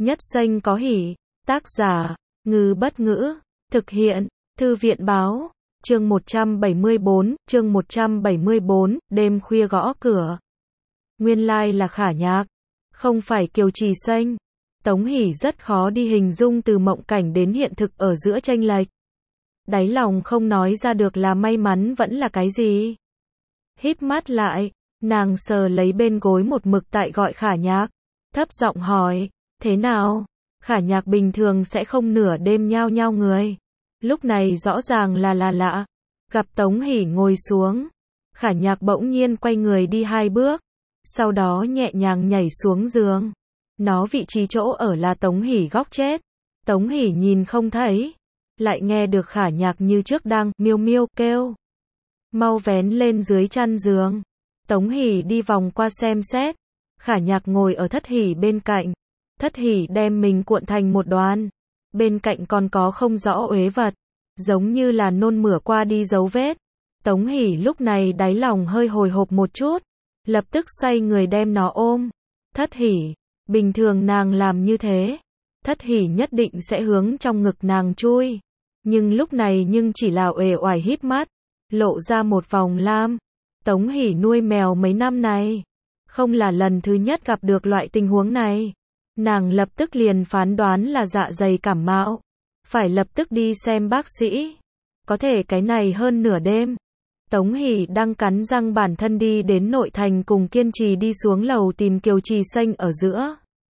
Nhất xanh có hỉ. Tác giả, Ngư Bất Ngữ. Thực hiện, Thư viện Báo. Chương 174, đêm khuya gõ cửa. Nguyên lai là Khả Nhạc, không phải Kiều Trì Xanh. Tống Hỷ rất khó đi hình dung từ mộng cảnh đến hiện thực ở giữa chênh lệch. Đáy lòng không nói ra được là may mắn vẫn là cái gì. Híp mắt lại, nàng sờ lấy bên gối một mực tại gọi Khả Nhạc, thấp giọng hỏi, thế nào? Khả Nhạc bình thường sẽ không nửa đêm nhao nhao người. Lúc này rõ ràng là lạ. Gặp Tống Hỷ ngồi xuống, Khả Nhạc bỗng nhiên quay người đi 2 bước, sau đó nhẹ nhàng nhảy xuống giường. Nó vị trí chỗ ở là Tống Hỷ góc chết. Tống Hỷ nhìn không thấy, lại nghe được Khả Nhạc như trước đang miêu miêu kêu. Mau vén lên dưới chăn giường. Tống Hỷ đi vòng qua xem xét. Khả Nhạc ngồi ở Thất Hỷ bên cạnh. Thất Hỷ đem mình cuộn thành một đoàn. Bên cạnh còn có không rõ uế vật, giống như là nôn mửa qua đi dấu vết. Tống Hỷ lúc này đáy lòng hơi hồi hộp một chút, lập tức xoay người đem nó ôm. Thất Hỷ, bình thường nàng làm như thế, Thất Hỷ nhất định sẽ hướng trong ngực nàng chui. Nhưng lúc này chỉ là uể oải híp mắt, lộ ra một vòng lam. Tống Hỷ nuôi mèo mấy năm này, không là lần thứ nhất gặp được loại tình huống này. Nàng lập tức liền phán đoán là dạ dày cảm mạo, phải lập tức đi xem bác sĩ. Có thể cái này hơn nửa đêm. Tống Hỷ đang cắn răng bản thân đi đến nội thành cùng kiên trì đi xuống lầu tìm Kiều Trì Xanh ở giữa.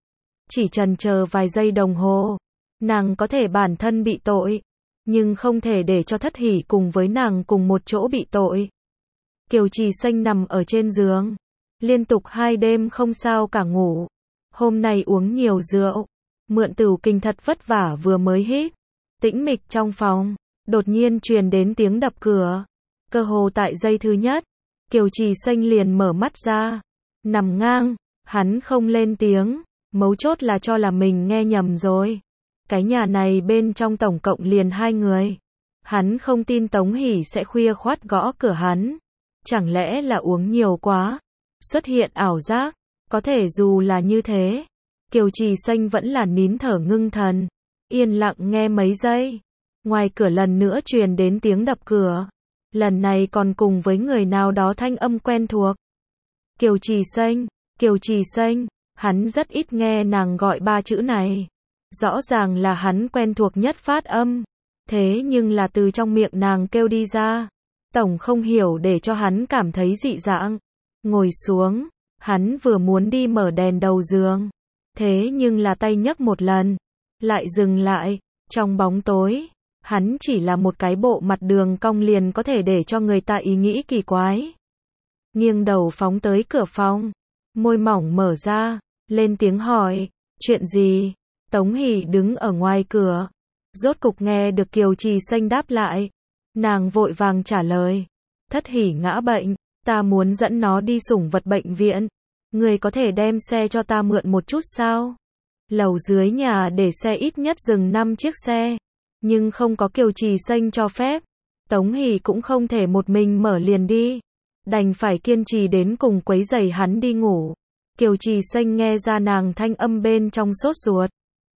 Chỉ chần chờ vài giây đồng hồ, nàng có thể bản thân bị tội, nhưng không thể để cho Thất Hỷ cùng với nàng cùng một chỗ bị tội. Kiều Trì Xanh nằm ở trên giường, liên tục 2 đêm không sao cả ngủ. Hôm nay uống nhiều rượu, mượn tửu kinh thật vất vả vừa mới hít. Tĩnh mịch trong phòng, đột nhiên truyền đến tiếng đập cửa. Cơ hồ tại giây thứ nhất, Kiều Trì Xanh liền mở mắt ra, nằm ngang, hắn không lên tiếng, mấu chốt là cho là mình nghe nhầm rồi. Cái nhà này bên trong tổng cộng liền 2 người. Hắn không tin Tống Hỷ sẽ khuya khoắt gõ cửa hắn. Chẳng lẽ là uống nhiều quá, xuất hiện ảo giác? Có thể dù là như thế, Kiều Trì Xanh vẫn là nín thở ngưng thần, yên lặng nghe mấy giây. Ngoài cửa lần nữa truyền đến tiếng đập cửa, lần này còn cùng với người nào đó thanh âm quen thuộc. Kiều Trì Xanh, Kiều Trì Xanh, hắn rất ít nghe nàng gọi 3 chữ này. Rõ ràng là hắn quen thuộc nhất phát âm, thế nhưng là từ trong miệng nàng kêu đi ra, tổng không hiểu để cho hắn cảm thấy dị dạng. Ngồi xuống. Hắn vừa muốn đi mở đèn đầu giường, thế nhưng là tay nhấc một lần, lại dừng lại. Trong bóng tối, hắn chỉ là một cái bộ mặt đường cong liền có thể để cho người ta ý nghĩ kỳ quái. Nghiêng đầu phóng tới cửa phòng, môi mỏng mở ra, lên tiếng hỏi, chuyện gì? Tống Hỷ đứng ở ngoài cửa, rốt cục nghe được Kiều Trì Xanh đáp lại. Nàng vội vàng trả lời, Thất Hỷ ngã bệnh, ta muốn dẫn nó đi sủng vật bệnh viện. Người có thể đem xe cho ta mượn một chút sao? Lầu dưới nhà để xe ít nhất dừng 5 chiếc xe, nhưng không có Kiều Trì Xanh cho phép. Tống Hỷ cũng không thể một mình mở liền đi, đành phải kiên trì đến cùng quấy rầy hắn đi ngủ. Kiều Trì Xanh nghe ra nàng thanh âm bên trong sốt ruột.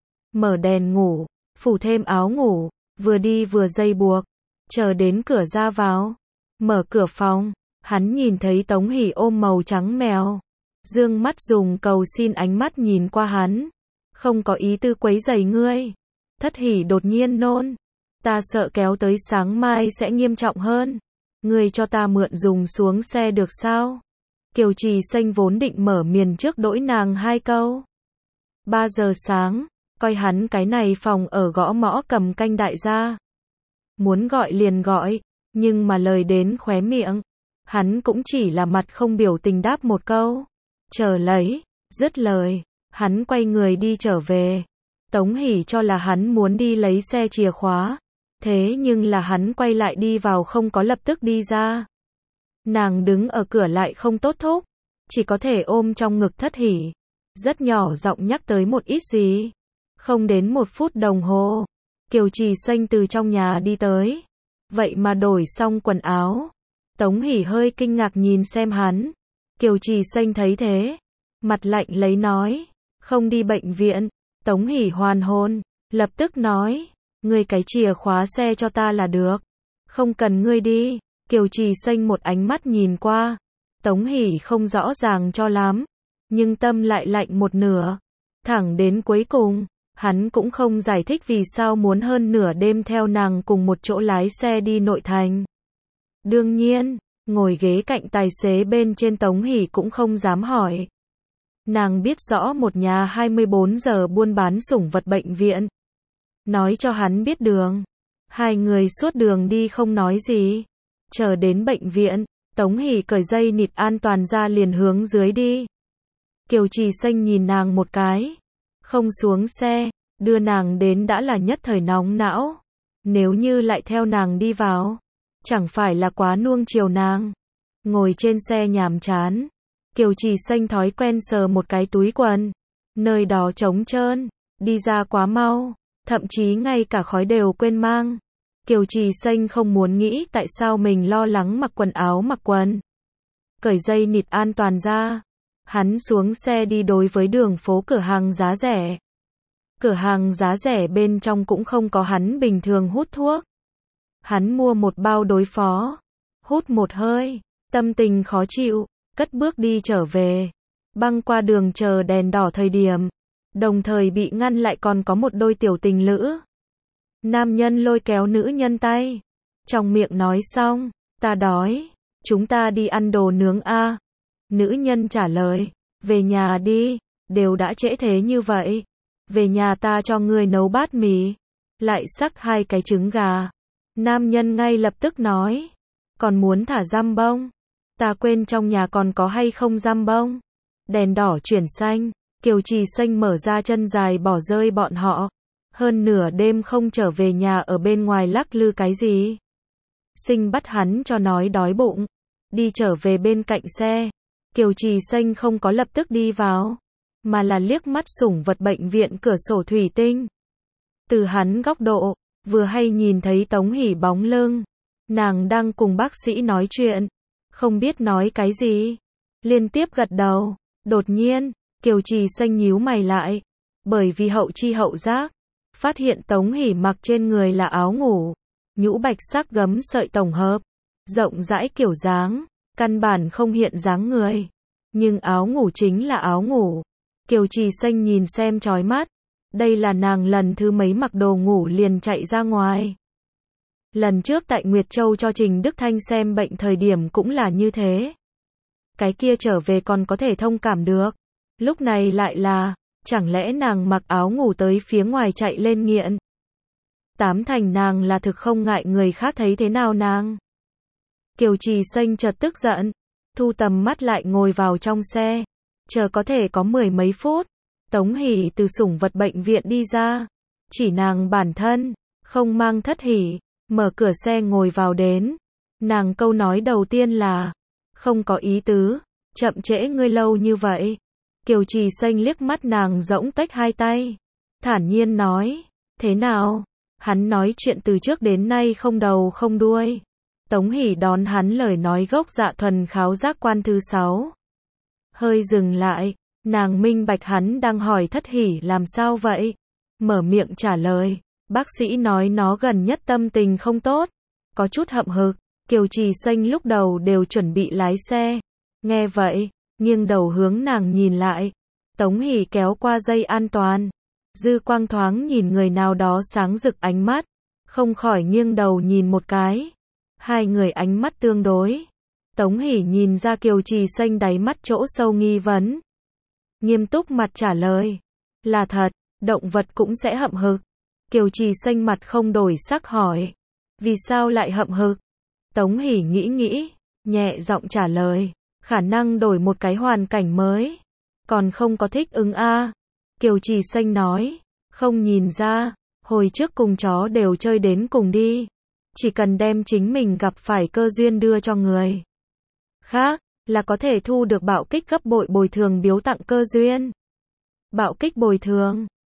Mở đèn ngủ, phủ thêm áo ngủ, vừa đi vừa dây buộc, chờ đến cửa ra vào. Mở cửa phòng, hắn nhìn thấy Tống Hỷ ôm màu trắng mèo, dương mắt dùng cầu xin ánh mắt nhìn qua hắn. Không có ý tư quấy rầy ngươi. Thất Hỷ đột nhiên nôn. Ta sợ kéo tới sáng mai sẽ nghiêm trọng hơn. Ngươi cho ta mượn dùng xuống xe được sao? Kiều Trì Xanh vốn định mở miền trước đỗi nàng 2 câu. 3 giờ sáng, coi hắn cái này phòng ở gõ mõ cầm canh đại gia. Muốn gọi liền gọi, nhưng mà lời đến khóe miệng, hắn cũng chỉ là mặt không biểu tình đáp một câu. Chờ lấy, dứt lời, hắn quay người đi trở về. Tống Hỷ cho là hắn muốn đi lấy xe chìa khóa, thế nhưng là hắn quay lại đi vào không có lập tức đi ra. Nàng đứng ở cửa lại không tốt thúc, chỉ có thể ôm trong ngực Thất Hỷ, rất nhỏ giọng nhắc tới một ít gì. Không đến 1 phút đồng hồ, Kiều Trì Xanh từ trong nhà đi tới, vậy mà đổi xong quần áo. Tống Hỷ hơi kinh ngạc nhìn xem hắn. Kiều Trì Xanh thấy thế, mặt lạnh lấy nói, không đi bệnh viện, Tống Hỷ hoàn hồn, lập tức nói, ngươi cái chìa khóa xe cho ta là được. Không cần ngươi đi. Kiều Trì Xanh một ánh mắt nhìn qua. Tống Hỷ không rõ ràng cho lắm, nhưng tâm lại lạnh một nửa. Thẳng đến cuối cùng, hắn cũng không giải thích vì sao muốn hơn nửa đêm theo nàng cùng một chỗ lái xe đi nội thành. Đương nhiên, ngồi ghế cạnh tài xế bên trên Tống Hỷ cũng không dám hỏi. Nàng biết rõ một nhà 24 giờ buôn bán sủng vật bệnh viện. Nói cho hắn biết đường. Hai người suốt đường đi không nói gì. Chờ đến bệnh viện, Tống Hỷ cởi dây nịt an toàn ra liền hướng dưới đi. Kiều Trì Xanh nhìn nàng một cái. Không xuống xe, đưa nàng đến đã là nhất thời nóng não. Nếu như lại theo nàng đi vào, chẳng phải là quá nuông chiều nàng. Ngồi trên xe nhàm chán, Kiều Trì Xanh thói quen sờ một cái túi quần. Nơi đó trống trơn, đi ra quá mau, thậm chí ngay cả khói đều quên mang. Kiều Trì Xanh không muốn nghĩ tại sao mình lo lắng mặc quần áo mặc quần. Cởi dây nịt an toàn ra, hắn xuống xe đi đối với đường phố cửa hàng giá rẻ. Cửa hàng giá rẻ bên trong cũng không có hắn bình thường hút thuốc. Hắn mua một bao đối phó, hút một hơi, tâm tình khó chịu, cất bước đi trở về. Băng qua đường chờ đèn đỏ thời điểm, đồng thời bị ngăn lại còn có một đôi tiểu tình lữ. Nam nhân lôi kéo nữ nhân tay, trong miệng nói xong, ta đói, chúng ta đi ăn đồ nướng a. Nữ nhân trả lời, về nhà đi, đều đã trễ thế như vậy. Về nhà ta cho ngươi nấu bát mì, lại xắc 2 cái trứng gà. Nam nhân ngay lập tức nói, còn muốn thả giam bông, ta quên trong nhà còn có hay không giam bông. Đèn đỏ chuyển xanh, Kiều Trì Xanh mở ra chân dài bỏ rơi bọn họ. Hơn nửa đêm không trở về nhà ở bên ngoài lắc lư cái gì. Sinh bắt hắn cho nói đói bụng, đi trở về bên cạnh xe. Kiều Trì Xanh không có lập tức đi vào, mà là liếc mắt sủng vật bệnh viện cửa sổ thủy tinh. Từ hắn góc độ, vừa hay nhìn thấy Tống Hỷ bóng lưng. Nàng đang cùng bác sĩ nói chuyện, không biết nói cái gì. Liên tiếp gật đầu, đột nhiên, Kiều Trì Xanh nhíu mày lại. Bởi vì hậu chi hậu giác, phát hiện Tống Hỷ mặc trên người là áo ngủ, nhũ bạch sắc gấm sợi tổng hợp, rộng rãi kiểu dáng, căn bản không hiện dáng người. Nhưng áo ngủ chính là áo ngủ. Kiều Trì Xanh nhìn xem chói mắt. Đây là nàng lần thứ mấy mặc đồ ngủ liền chạy ra ngoài. Lần trước tại Nguyệt Châu cho Trình Đức Thanh xem bệnh thời điểm cũng là như thế. Cái kia trở về còn có thể thông cảm được. Lúc này lại là, chẳng lẽ nàng mặc áo ngủ tới phía ngoài chạy lên nghiện. Tám thành nàng là thực không ngại người khác thấy thế nào nàng. Kiều Trì Xanh chợt tức giận, thu tầm mắt lại ngồi vào trong xe. Chờ có thể có 10 mấy phút, Tống Hỷ từ sủng vật bệnh viện đi ra. Chỉ nàng bản thân, không mang Thất Hỷ, mở cửa xe ngồi vào đến. Nàng câu nói đầu tiên là, không có ý tứ, chậm trễ ngươi lâu như vậy. Kiều Trì Xanh liếc mắt nàng rỗng tách 2 tay. Thản nhiên nói, thế nào? Hắn nói chuyện từ trước đến nay không đầu không đuôi. Tống Hỷ đón hắn lời nói gốc dạ thuần kháo giác quan thứ 6. Hơi dừng lại, nàng minh bạch hắn đang hỏi Thất Hỷ làm sao vậy. Mở miệng trả lời, bác sĩ nói nó gần nhất tâm tình không tốt, có chút hậm hực. Kiều Trì Xanh lúc đầu đều chuẩn bị lái xe. Nghe vậy, nghiêng đầu hướng nàng nhìn lại. Tống Hỷ kéo qua dây an toàn. Dư quang thoáng nhìn người nào đó sáng rực ánh mắt, không khỏi nghiêng đầu nhìn một cái. Hai người ánh mắt tương đối. Tống Hỷ nhìn ra Kiều Trì Xanh đáy mắt chỗ sâu nghi vấn. Nghiêm túc mặt trả lời, là thật, động vật cũng sẽ hậm hực. Kiều Trì Xanh mặt không đổi sắc hỏi, vì sao lại hậm hực? Tống Hỷ nghĩ, nhẹ giọng trả lời, khả năng đổi một cái hoàn cảnh mới, còn không có thích ứng a. Kiều Trì Xanh nói, không nhìn ra, hồi trước cùng chó đều chơi đến cùng đi. Chỉ cần đem chính mình gặp phải cơ duyên đưa cho người khác, là có thể thu được bạo kích gấp bội bồi thường biếu tặng cơ duyên. Bạo kích bồi thường,